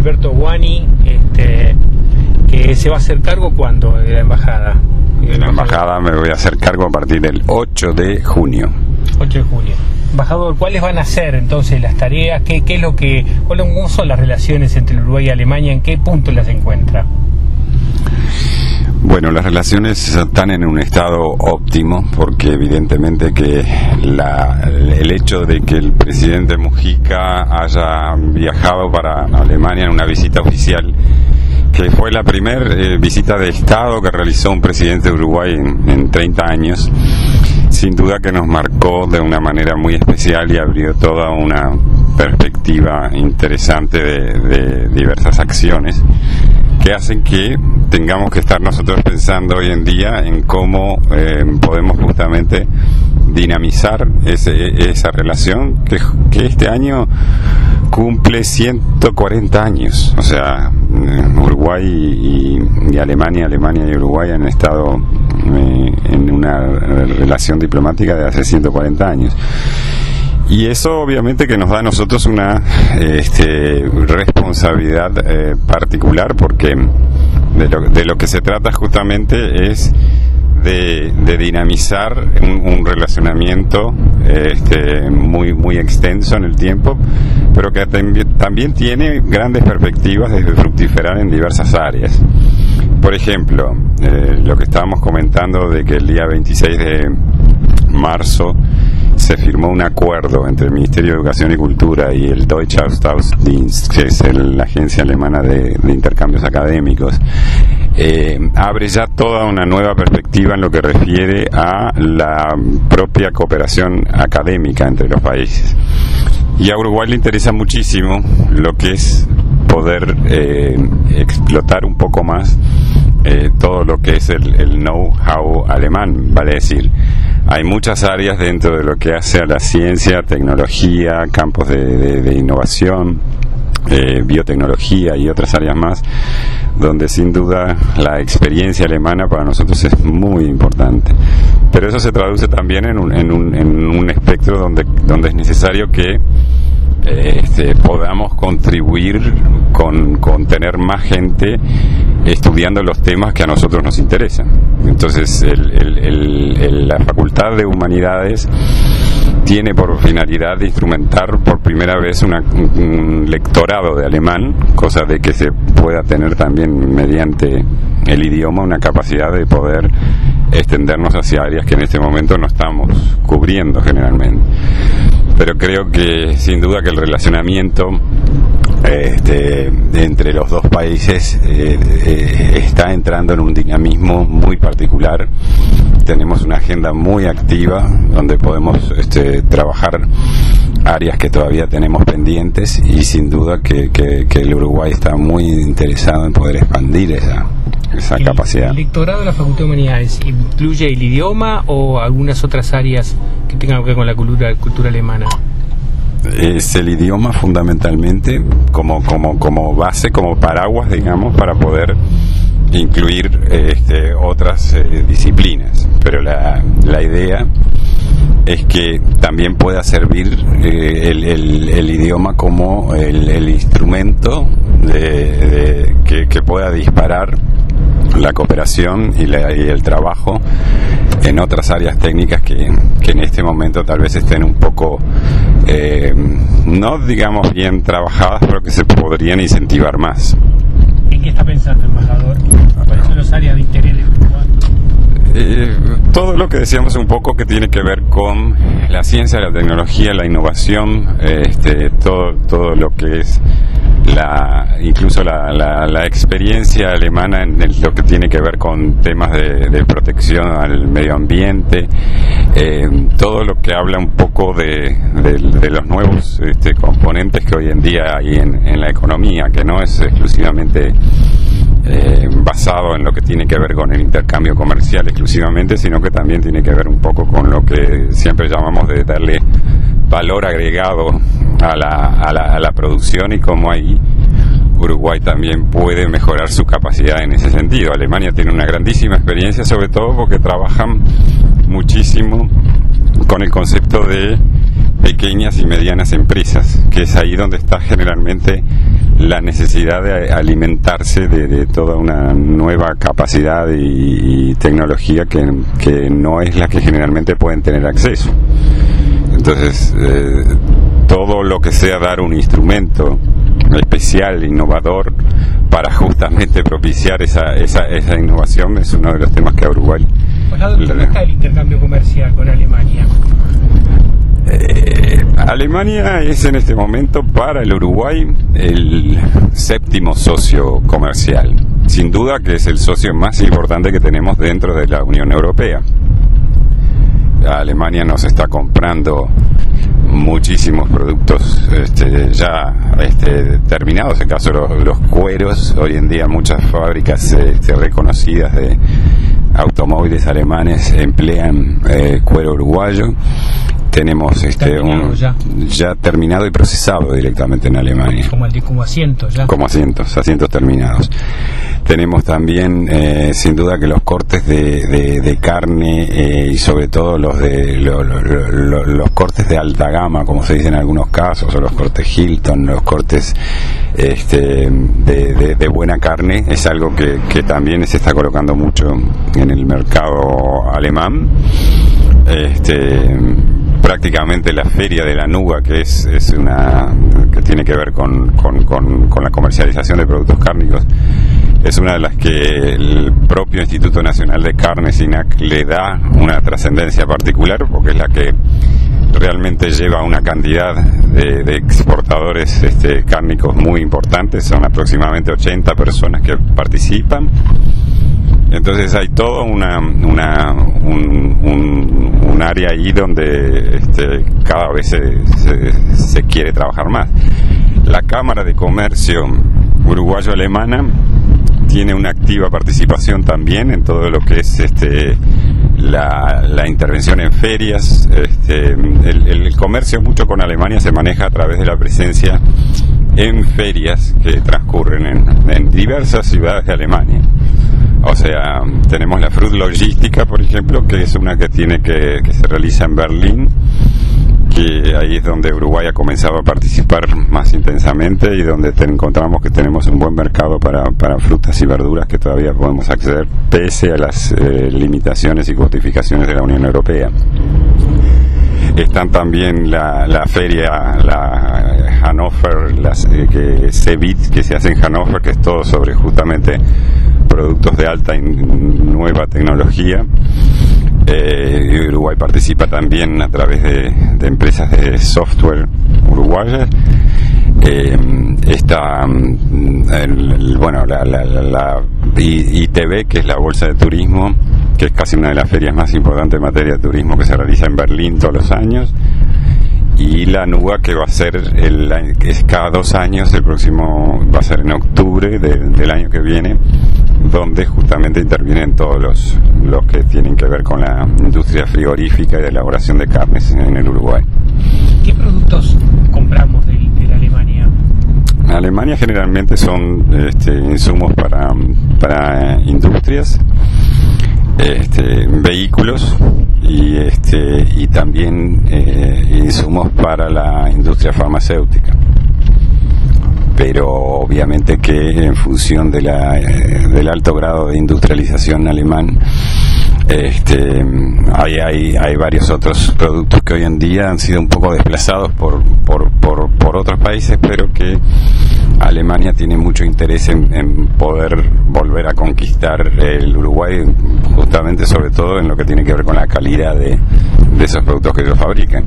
Alberto Guani, que se va a hacer cargo ¿cuándo de la embajada? De la embajada me voy a hacer cargo a partir del 8 de junio. 8 de junio. Embajador, ¿cuáles van a ser entonces las tareas? ¿Cómo son las relaciones entre Uruguay y Alemania? ¿En qué punto las encuentra? Bueno, las relaciones están en un estado óptimo porque evidentemente que el hecho de que el presidente Mujica haya viajado para Alemania en una visita oficial, que fue la primera visita de Estado que realizó un presidente de Uruguay en 30 años, sin duda que nos marcó de una manera muy especial y abrió toda una perspectiva interesante de diversas acciones que hacen que tengamos que estar nosotros pensando hoy en día en cómo podemos justamente dinamizar esa relación que este año cumple 140 años. O sea, Uruguay y Alemania y Uruguay han estado en una relación diplomática de hace 140 años. Y eso obviamente que nos da a nosotros una responsabilidad particular, porque de lo que se trata justamente es de dinamizar un relacionamiento muy muy extenso en el tiempo, pero que también tiene grandes perspectivas de fructiferar en diversas áreas. Por ejemplo, lo que estábamos comentando de que el día 26 de marzo se firmó un acuerdo entre el Ministerio de Educación y Cultura y el Deutsche Austauschdienst, que es la agencia alemana de intercambios académicos. Abre ya toda una nueva perspectiva en lo que refiere a la propia cooperación académica entre los países. Y a Uruguay le interesa muchísimo lo que es poder explotar un poco más todo lo que es el know-how alemán, vale decir. Hay muchas áreas dentro de lo que hace a la ciencia, tecnología, campos de innovación, biotecnología y otras áreas más, donde sin duda la experiencia alemana para nosotros es muy importante. Pero eso se traduce también en un espectro donde es necesario que podamos contribuir con tener más gente estudiando los temas que a nosotros nos interesan. Entonces la Facultad de Humanidades tiene por finalidad de instrumentar por primera vez un lectorado de alemán, cosa de que se pueda tener también mediante el idioma una capacidad de poder extendernos hacia áreas que en este momento no estamos cubriendo generalmente. Pero creo que sin duda que el relacionamiento entre los dos países está entrando en un dinamismo muy particular. Tenemos una agenda muy activa donde podemos trabajar áreas que todavía tenemos pendientes, y sin duda que el Uruguay está muy interesado en poder expandir esa capacidad. ¿El lectorado de la Facultad de Humanidades incluye el idioma o algunas otras áreas que tengan que ver con la cultura alemana? Es el idioma fundamentalmente como base, como paraguas, digamos, para poder incluir otras disciplinas, pero la idea es que también pueda servir el idioma como el instrumento que pueda disparar la cooperación y el trabajo en otras áreas técnicas que en este momento tal vez estén un poco no digamos bien trabajadas, pero que se podrían incentivar más. ¿En qué está pensando, embajador? ¿Cuáles son las áreas de interés de Uruguay? Todo lo que decíamos un poco que tiene que ver con la ciencia, la tecnología, la innovación, todo lo que es incluso la experiencia alemana en lo que tiene que ver con temas de protección al medio ambiente, todo lo que habla un poco de los nuevos componentes que hoy en día hay en la economía, que no es exclusivamente basado en lo que tiene que ver con el intercambio comercial exclusivamente, sino que también tiene que ver un poco con lo que siempre llamamos de darle valor agregado a la producción, y cómo ahí Uruguay también puede mejorar su capacidad en ese sentido. Alemania tiene una grandísima experiencia, sobre todo porque trabajan muchísimo con el concepto de pequeñas y medianas empresas, que es ahí donde está generalmente la necesidad de alimentarse de toda una nueva capacidad y tecnología que no es la que generalmente pueden tener acceso. Entonces, todo lo que sea dar un instrumento especial, innovador, para justamente propiciar esa innovación es uno de los temas que a Uruguay... ¿Cómo está el intercambio comercial con Alemania? Alemania es en este momento para el Uruguay el 7º socio comercial. Sin duda que es el socio más importante que tenemos dentro de la Unión Europea. Alemania nos está comprando muchísimos productos terminados. En caso de los cueros, hoy en día muchas fábricas reconocidas de automóviles alemanes emplean cuero uruguayo. Tenemos ya terminado y procesado directamente en Alemania. Como asientos ya. Como asientos terminados. Tenemos también, sin duda, que los cortes de carne y sobre todo los cortes de alta gama, como se dice en algunos casos, o los cortes Hilton, los cortes de buena carne, es algo que también se está colocando mucho en el mercado alemán. Prácticamente la feria de la Nuga, que que tiene que ver con la comercialización de productos cárnicos, es una de las que el propio Instituto Nacional de Carnes, INAC, le da una trascendencia particular, porque es la que realmente lleva una cantidad de exportadores cárnicos muy importantes. Son aproximadamente 80 personas que participan. Entonces hay todo un área ahí donde cada vez se quiere trabajar más. La Cámara de Comercio Uruguayo-Alemana tiene una activa participación también en todo lo que es la intervención en ferias. El comercio mucho con Alemania se maneja a través de la presencia en ferias que transcurren en diversas ciudades de Alemania. O sea, tenemos la Fruit Logística, por ejemplo, que es una que se realiza en Berlín, que ahí es donde Uruguay ha comenzado a participar más intensamente y donde encontramos que tenemos un buen mercado para frutas y verduras que todavía podemos acceder pese a las limitaciones y justificaciones de la Unión Europea. Están también la feria, la Hannover, CeBIT, que se hace en Hannover, que es todo sobre justamente productos de alta y nueva tecnología. Uruguay participa también a través de empresas de software uruguayas. Está la ITB, que es la Bolsa de Turismo, que es casi una de las ferias más importantes en materia de turismo, que se realiza en Berlín todos los años. Y la NUGA, que va a ser que es cada 2 años, el próximo va a ser en octubre del año que viene, donde justamente intervienen todos los que tienen que ver con la industria frigorífica y de elaboración de carnes en el Uruguay. ¿Qué productos compramos de Alemania? Alemania generalmente son insumos para industrias, vehículos y también insumos para la industria farmacéutica. Pero obviamente que en función del alto grado de industrialización alemán, hay varios otros productos que hoy en día han sido un poco desplazados por otros países, pero que Alemania tiene mucho interés en poder volver a conquistar el Uruguay, justamente sobre todo en lo que tiene que ver con la calidad de esos productos que ellos fabrican.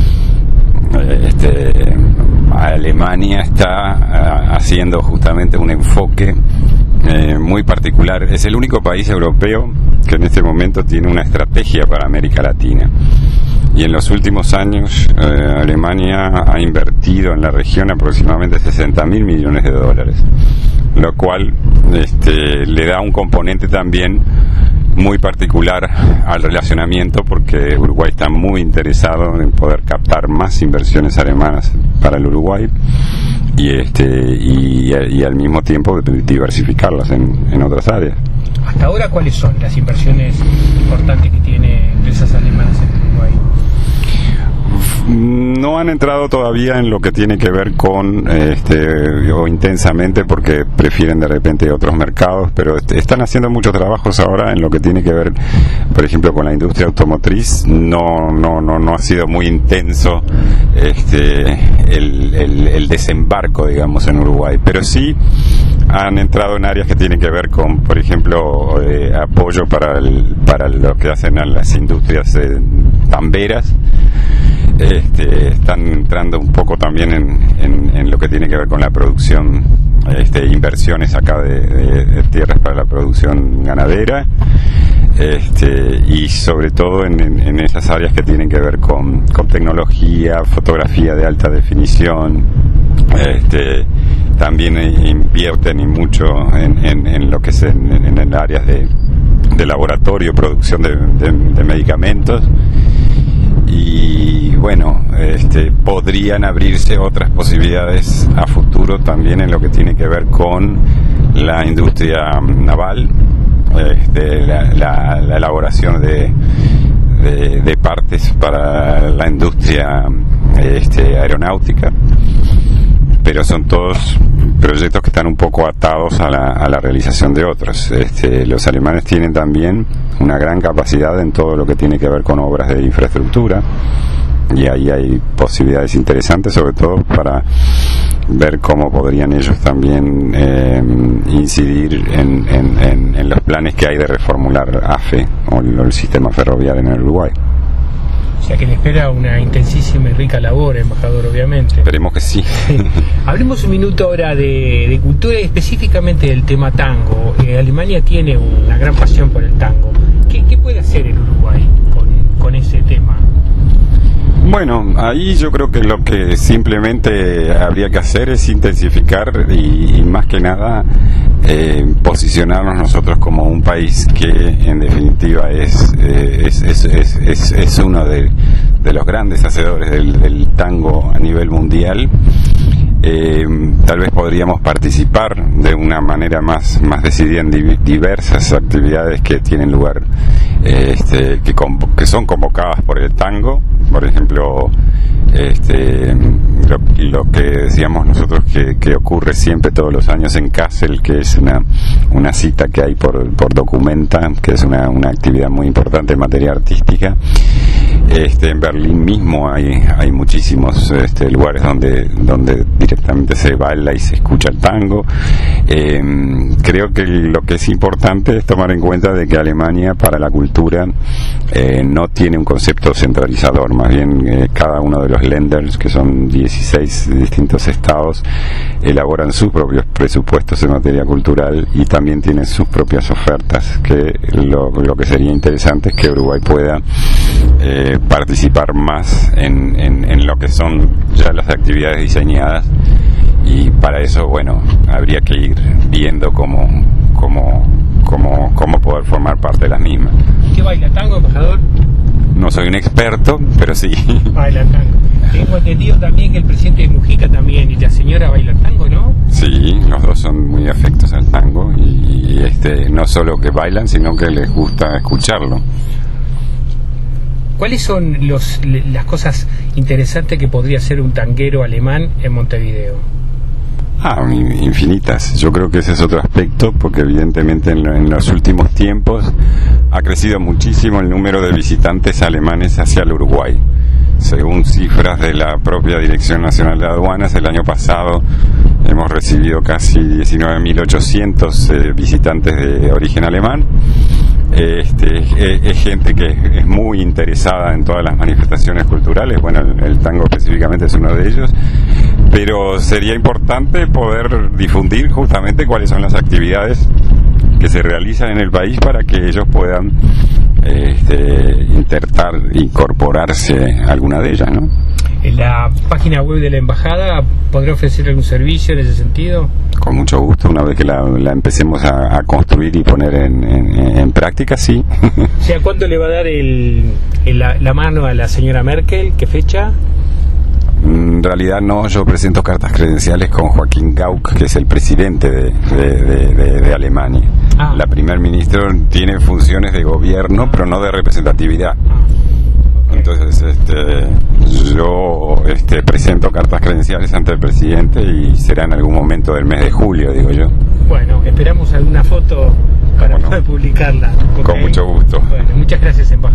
Alemania está haciendo justamente un enfoque muy particular. Es el único país europeo que en este momento tiene una estrategia para América Latina. Y en los últimos años Alemania ha invertido en la región aproximadamente 60.000 millones de dólares, lo cual le da un componente también muy particular al relacionamiento, porque Uruguay está muy interesado en poder captar más inversiones alemanas para el Uruguay y al mismo tiempo diversificarlas en otras áreas. Hasta ahora, ¿cuáles son las inversiones importantes que tiene empresas alemanas en Uruguay? No no han entrado todavía en lo que tiene que ver con o intensamente, porque prefieren de repente otros mercados, pero están haciendo muchos trabajos ahora en lo que tiene que ver, por ejemplo, con la industria automotriz. No ha sido muy intenso el desembarco, digamos, en Uruguay, pero sí han entrado en áreas que tienen que ver con, por ejemplo, apoyo para lo que hacen a las industrias tamberas. Están entrando un poco también en lo que tiene que ver con la producción, inversiones acá de tierras para la producción ganadera, y sobre todo en esas áreas que tienen que ver con tecnología, fotografía de alta definición. También invierten y mucho en lo que es en áreas de laboratorio, producción de medicamentos. Y bueno, podrían abrirse otras posibilidades a futuro también en lo que tiene que ver con la industria naval, la elaboración de partes para la industria aeronáutica, pero son todos proyectos que están un poco atados a la realización de otros. Los alemanes tienen también una gran capacidad en todo lo que tiene que ver con obras de infraestructura, y ahí hay posibilidades interesantes, sobre todo para ver cómo podrían ellos también incidir en los planes que hay de reformular AFE o el sistema ferroviario en el Uruguay. O sea que le espera una intensísima y rica labor, embajador, obviamente. Esperemos que sí. Hablemos un minuto ahora de cultura y específicamente del tema tango. Alemania tiene una gran pasión por el tango. ¿Qué puede hacer el Uruguay con ese tema? Bueno, ahí yo creo que lo que simplemente habría que hacer es intensificar y más que nada posicionarnos nosotros como un país que en definitiva es uno de los grandes hacedores del tango a nivel mundial. Tal vez podríamos participar de una manera más decidida en diversas actividades que tienen lugar, que son convocadas por el tango. Por ejemplo, lo que decíamos nosotros que ocurre siempre todos los años en Kassel, que es una cita que hay por Documenta, que es una actividad muy importante en materia artística. En Berlín mismo hay muchísimos lugares donde directamente se baila y se escucha el tango. Creo que lo que es importante es tomar en cuenta de que Alemania para la cultura no tiene un concepto centralizador, más bien cada uno de los Länders, que son 16 distintos estados, elaboran sus propios presupuestos en materia cultural y también tienen sus propias ofertas, que lo que sería interesante es que Uruguay pueda participar más en lo que son ya las actividades diseñadas, y para eso, bueno, habría que ir viendo cómo poder formar parte de las mismas. ¿Qué baila tango, embajador? No soy un experto, pero sí. Baila tango. Tengo entendido también que el presidente de Mujica también y la señora bailan tango, ¿no? Sí, los dos son muy afectos al tango y no solo que bailan, sino que les gusta escucharlo. ¿Cuáles son las cosas interesantes que podría hacer un tanguero alemán en Montevideo? Infinitas. Yo creo que ese es otro aspecto, porque evidentemente en los últimos tiempos ha crecido muchísimo el número de visitantes alemanes hacia el Uruguay. Según cifras de la propia Dirección Nacional de Aduanas, el año pasado hemos recibido casi 19.800 visitantes de origen alemán. Es gente que es muy interesada en todas las manifestaciones culturales. Bueno, el tango específicamente es uno de ellos, pero sería importante poder difundir justamente cuáles son las actividades que se realizan en el país para que ellos puedan incorporarse a alguna de ellas, ¿no? ¿En la página web de la embajada podrá ofrecer algún servicio en ese sentido? Con mucho gusto, una vez que la empecemos a construir y poner en práctica, sí. O sea, ¿cuándo le va a dar la mano a la señora Merkel? ¿Qué fecha? En realidad no, yo presento cartas credenciales con Joachim Gauck, que es el presidente de Alemania. La primer ministro tiene funciones de gobierno, pero no de representatividad. Entonces yo presento cartas credenciales ante el presidente y será en algún momento del mes de julio, digo yo. Bueno, esperamos alguna foto para poder publicarla. Con mucho gusto. Bueno, muchas gracias, embajador.